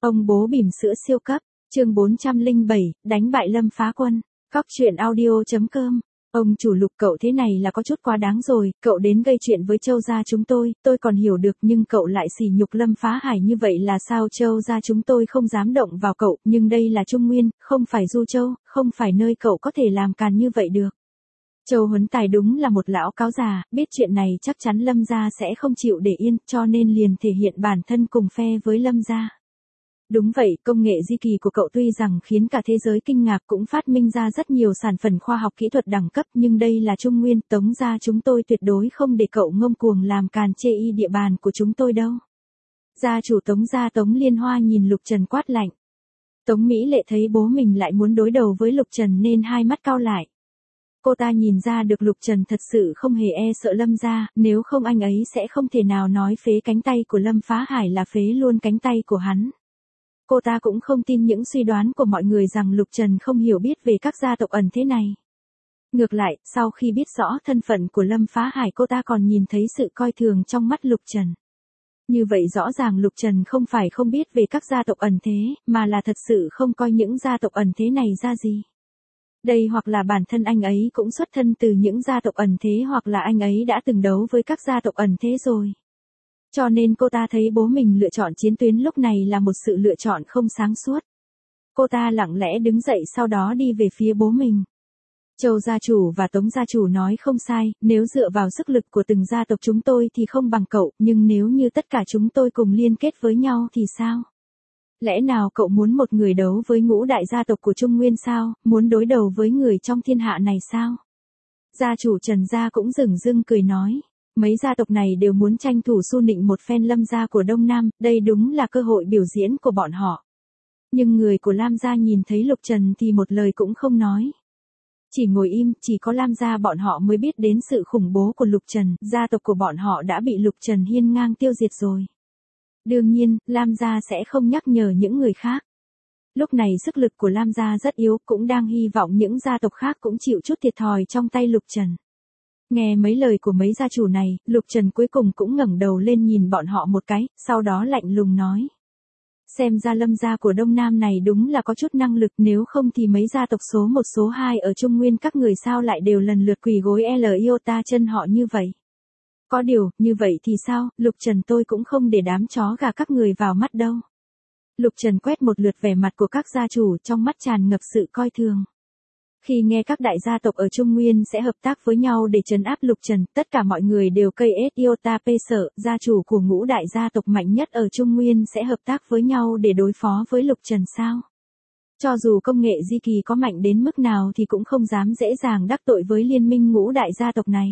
Ông bố bỉm sữa siêu cấp, chương 407, đánh bại Lâm Phá Quân. Cóc truyện audio.com. Ông chủ Lục, cậu thế này là có chút quá đáng rồi, cậu đến gây chuyện với Châu gia chúng tôi còn hiểu được, nhưng cậu lại sỉ nhục Lâm Phá Hải như vậy là sao? Châu gia chúng tôi không dám động vào cậu, nhưng đây là Trung Nguyên, không phải Du Châu, không phải nơi cậu có thể làm càn như vậy được. Châu Huấn Tài đúng là một lão cáo già, biết chuyện này chắc chắn Lâm gia sẽ không chịu để yên, cho nên liền thể hiện bản thân cùng phe với Lâm gia. Đúng vậy, công nghệ di kỳ của cậu tuy rằng khiến cả thế giới kinh ngạc, cũng phát minh ra rất nhiều sản phẩm khoa học kỹ thuật đẳng cấp, nhưng đây là Trung Nguyên, Tống gia chúng tôi tuyệt đối không để cậu ngông cuồng làm càn chê y địa bàn của chúng tôi đâu. Gia chủ Tống gia Tống Liên Hoa nhìn Lục Trần quát lạnh. Tống Mỹ Lệ thấy bố mình lại muốn đối đầu với Lục Trần nên hai mắt cau lại. Cô ta nhìn ra được Lục Trần thật sự không hề e sợ Lâm gia, nếu không anh ấy sẽ không thể nào nói phế cánh tay của Lâm Phá Hải là phế luôn cánh tay của hắn. Cô ta cũng không tin những suy đoán của mọi người rằng Lục Trần không hiểu biết về các gia tộc ẩn thế này. Ngược lại, sau khi biết rõ thân phận của Lâm Phá Hải, cô ta còn nhìn thấy sự coi thường trong mắt Lục Trần. Như vậy rõ ràng Lục Trần không phải không biết về các gia tộc ẩn thế, mà là thật sự không coi những gia tộc ẩn thế này ra gì. Đây hoặc là bản thân anh ấy cũng xuất thân từ những gia tộc ẩn thế, hoặc là anh ấy đã từng đấu với các gia tộc ẩn thế rồi. Cho nên cô ta thấy bố mình lựa chọn chiến tuyến lúc này là một sự lựa chọn không sáng suốt. Cô ta lặng lẽ đứng dậy, sau đó đi về phía bố mình. Châu gia chủ và Tống gia chủ nói không sai, nếu dựa vào sức lực của từng gia tộc chúng tôi thì không bằng cậu, nhưng nếu như tất cả chúng tôi cùng liên kết với nhau thì sao? Lẽ nào cậu muốn một người đấu với ngũ đại gia tộc của Trung Nguyên sao, muốn đối đầu với người trong thiên hạ này sao? Gia chủ Trần gia cũng dửng dưng cười nói. Mấy gia tộc này đều muốn tranh thủ xu nịnh một phen Lâm gia của Đông Nam, đây đúng là cơ hội biểu diễn của bọn họ. Nhưng người của Lam gia nhìn thấy Lục Trần thì một lời cũng không nói. Chỉ ngồi im, chỉ có Lam gia bọn họ mới biết đến sự khủng bố của Lục Trần, gia tộc của bọn họ đã bị Lục Trần hiên ngang tiêu diệt rồi. Đương nhiên, Lam gia sẽ không nhắc nhở những người khác. Lúc này sức lực của Lam gia rất yếu, cũng đang hy vọng những gia tộc khác cũng chịu chút thiệt thòi trong tay Lục Trần. Nghe mấy lời của mấy gia chủ này, Lục Trần cuối cùng cũng ngẩng đầu lên nhìn bọn họ một cái, sau đó lạnh lùng nói. Xem ra Lâm gia của Đông Nam này đúng là có chút năng lực, nếu không thì mấy gia tộc số 1 số 2 ở Trung Nguyên các người sao lại đều lần lượt quỳ gối iota chân họ như vậy. Có điều, như vậy thì sao, Lục Trần tôi cũng không để đám chó gà các người vào mắt đâu. Lục Trần quét một lượt vẻ mặt của các gia chủ, trong mắt tràn ngập sự coi thường. Khi nghe các đại gia tộc ở Trung Nguyên sẽ hợp tác với nhau để trấn áp Lục Trần, tất cả mọi người đều cây iota p sợ, gia chủ của ngũ đại gia tộc mạnh nhất ở Trung Nguyên sẽ hợp tác với nhau để đối phó với Lục Trần sao? Cho dù công nghệ di kỳ có mạnh đến mức nào thì cũng không dám dễ dàng đắc tội với liên minh ngũ đại gia tộc này.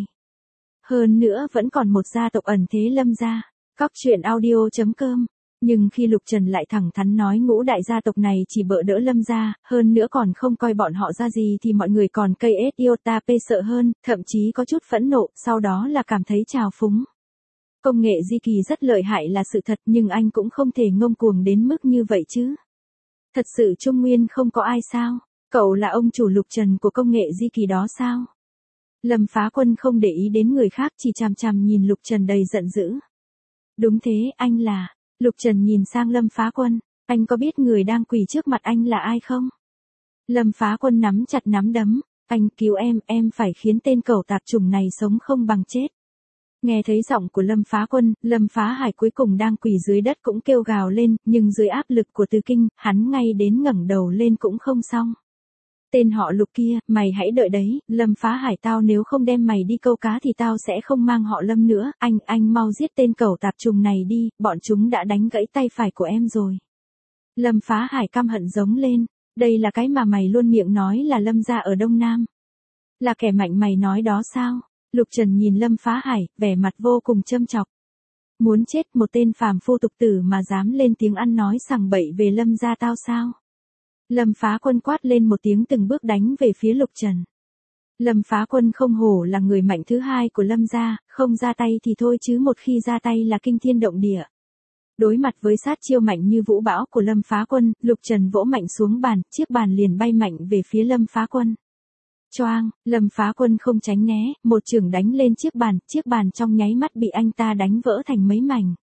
Hơn nữa vẫn còn một gia tộc ẩn thế Lâm gia. Cóc truyện audio.com. Nhưng khi Lục Trần lại thẳng thắn nói ngũ đại gia tộc này chỉ bợ đỡ Lâm gia, hơn nữa còn không coi bọn họ ra gì, thì mọi người còn cây iota p sợ hơn, thậm chí có chút phẫn nộ, sau đó là cảm thấy trào phúng. Công nghệ di kỳ rất lợi hại là sự thật, nhưng anh cũng không thể ngông cuồng đến mức như vậy chứ. Thật sự Trung Nguyên không có ai sao? Cậu là ông chủ Lục Trần của công nghệ di kỳ đó sao? Lâm Phá Quân không để ý đến người khác, chỉ chằm chằm nhìn Lục Trần đầy giận dữ. Đúng thế, anh là... Lục Trần nhìn sang Lâm Phá Quân, anh có biết người đang quỳ trước mặt anh là ai không? Lâm Phá Quân nắm chặt nắm đấm, anh cứu em phải khiến tên cẩu tạp chủng này sống không bằng chết. Nghe thấy giọng của Lâm Phá Quân, Lâm Phá Hải cuối cùng đang quỳ dưới đất cũng kêu gào lên, nhưng dưới áp lực của Từ Kinh, hắn ngay đến ngẩng đầu lên cũng không xong. Tên họ Lục kia, mày hãy đợi đấy, Lâm Phá Hải, tao nếu không đem mày đi câu cá thì tao sẽ không mang họ Lâm nữa, anh mau giết tên cẩu tạp trùng này đi, bọn chúng đã đánh gãy tay phải của em rồi. Lâm Phá Hải căm hận giống lên, đây là cái mà mày luôn miệng nói là Lâm gia ở Đông Nam. Là kẻ mạnh mày nói đó sao? Lục Trần nhìn Lâm Phá Hải, vẻ mặt vô cùng châm chọc. Muốn chết, một tên phàm phu tục tử mà dám lên tiếng ăn nói sằng bậy về Lâm gia tao sao? Lâm Phá Quân quát lên một tiếng, từng bước đánh về phía Lục Trần. Lâm Phá Quân không hổ là người mạnh thứ hai của Lâm gia, không ra tay thì thôi chứ một khi ra tay là kinh thiên động địa. Đối mặt với sát chiêu mạnh như vũ bão của Lâm Phá Quân, Lục Trần vỗ mạnh xuống bàn, chiếc bàn liền bay mạnh về phía Lâm Phá Quân. Choang, Lâm Phá Quân không tránh né, một chưởng đánh lên chiếc bàn trong nháy mắt bị anh ta đánh vỡ thành mấy mảnh.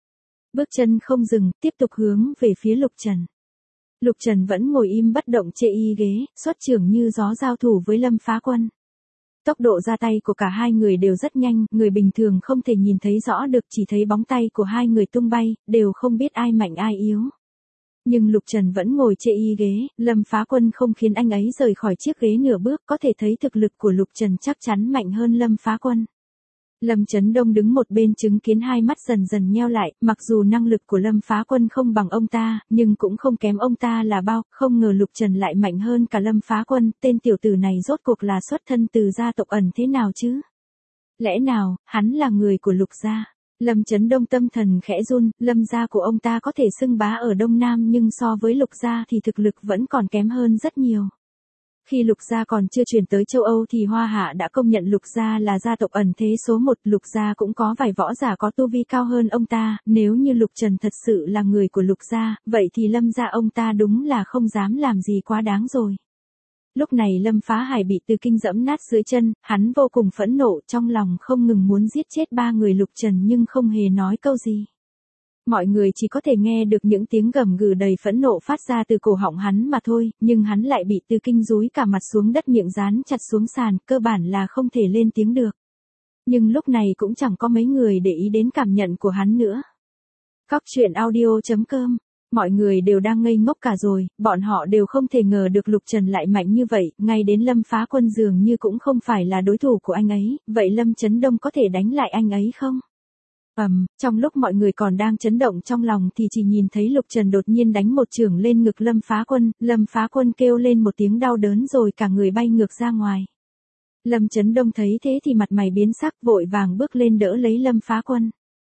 Bước chân không dừng, tiếp tục hướng về phía Lục Trần. Lục Trần vẫn ngồi im bất động chê y ghế, xuất trưởng như gió giao thủ với Lâm Phá Quân. Tốc độ ra tay của cả hai người đều rất nhanh, người bình thường không thể nhìn thấy rõ được, chỉ thấy bóng tay của hai người tung bay, đều không biết ai mạnh ai yếu. Nhưng Lục Trần vẫn ngồi chê y ghế, Lâm Phá Quân không khiến anh ấy rời khỏi chiếc ghế nửa bước, có thể thấy thực lực của Lục Trần chắc chắn mạnh hơn Lâm Phá Quân. Lâm Chấn Đông đứng một bên chứng kiến hai mắt dần dần nheo lại, mặc dù năng lực của Lâm Phá Quân không bằng ông ta, nhưng cũng không kém ông ta là bao, không ngờ Lục Trần lại mạnh hơn cả Lâm Phá Quân, tên tiểu tử này rốt cuộc là xuất thân từ gia tộc ẩn thế nào chứ? Lẽ nào, hắn là người của Lục gia? Lâm Chấn Đông tâm thần khẽ run, Lâm gia của ông ta có thể xưng bá ở Đông Nam nhưng so với Lục gia thì thực lực vẫn còn kém hơn rất nhiều. Khi Lục gia còn chưa chuyển tới châu Âu thì Hoa Hạ đã công nhận Lục gia là gia tộc ẩn thế số 1, Lục gia cũng có vài võ giả có tu vi cao hơn ông ta, nếu như Lục Trần thật sự là người của Lục gia, vậy thì Lâm gia ông ta đúng là không dám làm gì quá đáng rồi. Lúc này Lâm Phá Hải bị Từ Kinh giẫm nát dưới chân, hắn vô cùng phẫn nộ, trong lòng không ngừng muốn giết chết ba người Lục Trần nhưng không hề nói câu gì. Mọi người chỉ có thể nghe được những tiếng gầm gừ đầy phẫn nộ phát ra từ cổ họng hắn mà thôi, nhưng hắn lại bị Từ Kinh dúi cả mặt xuống đất, miệng dán chặt xuống sàn, cơ bản là không thể lên tiếng được. Nhưng lúc này cũng chẳng có mấy người để ý đến cảm nhận của hắn nữa. Cóc truyện audio.com. Mọi người đều đang ngây ngốc cả rồi, bọn họ đều không thể ngờ được Lục Trần lại mạnh như vậy, ngay đến Lâm Phá Quân dường như cũng không phải là đối thủ của anh ấy, vậy Lâm Chấn Đông có thể đánh lại anh ấy không? Trong lúc mọi người còn đang chấn động trong lòng thì chỉ nhìn thấy Lục Trần đột nhiên đánh một chưởng lên ngực Lâm Phá Quân kêu lên một tiếng đau đớn rồi cả người bay ngược ra ngoài. Lâm Chấn Đông thấy thế thì mặt mày biến sắc, vội vàng bước lên đỡ lấy Lâm Phá Quân.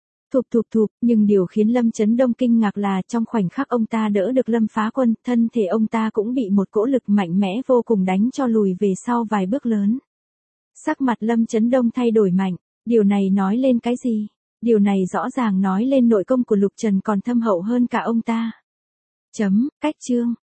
Thụp, nhưng điều khiến Lâm Chấn Đông kinh ngạc là trong khoảnh khắc ông ta đỡ được Lâm Phá Quân, thân thể ông ta cũng bị một cỗ lực mạnh mẽ vô cùng đánh cho lùi về sau vài bước lớn. Sắc mặt Lâm Chấn Đông thay đổi mạnh, điều này nói lên cái gì? Điều này rõ ràng nói lên nội công của Lục Trần còn thâm hậu hơn cả ông ta. Cách chương.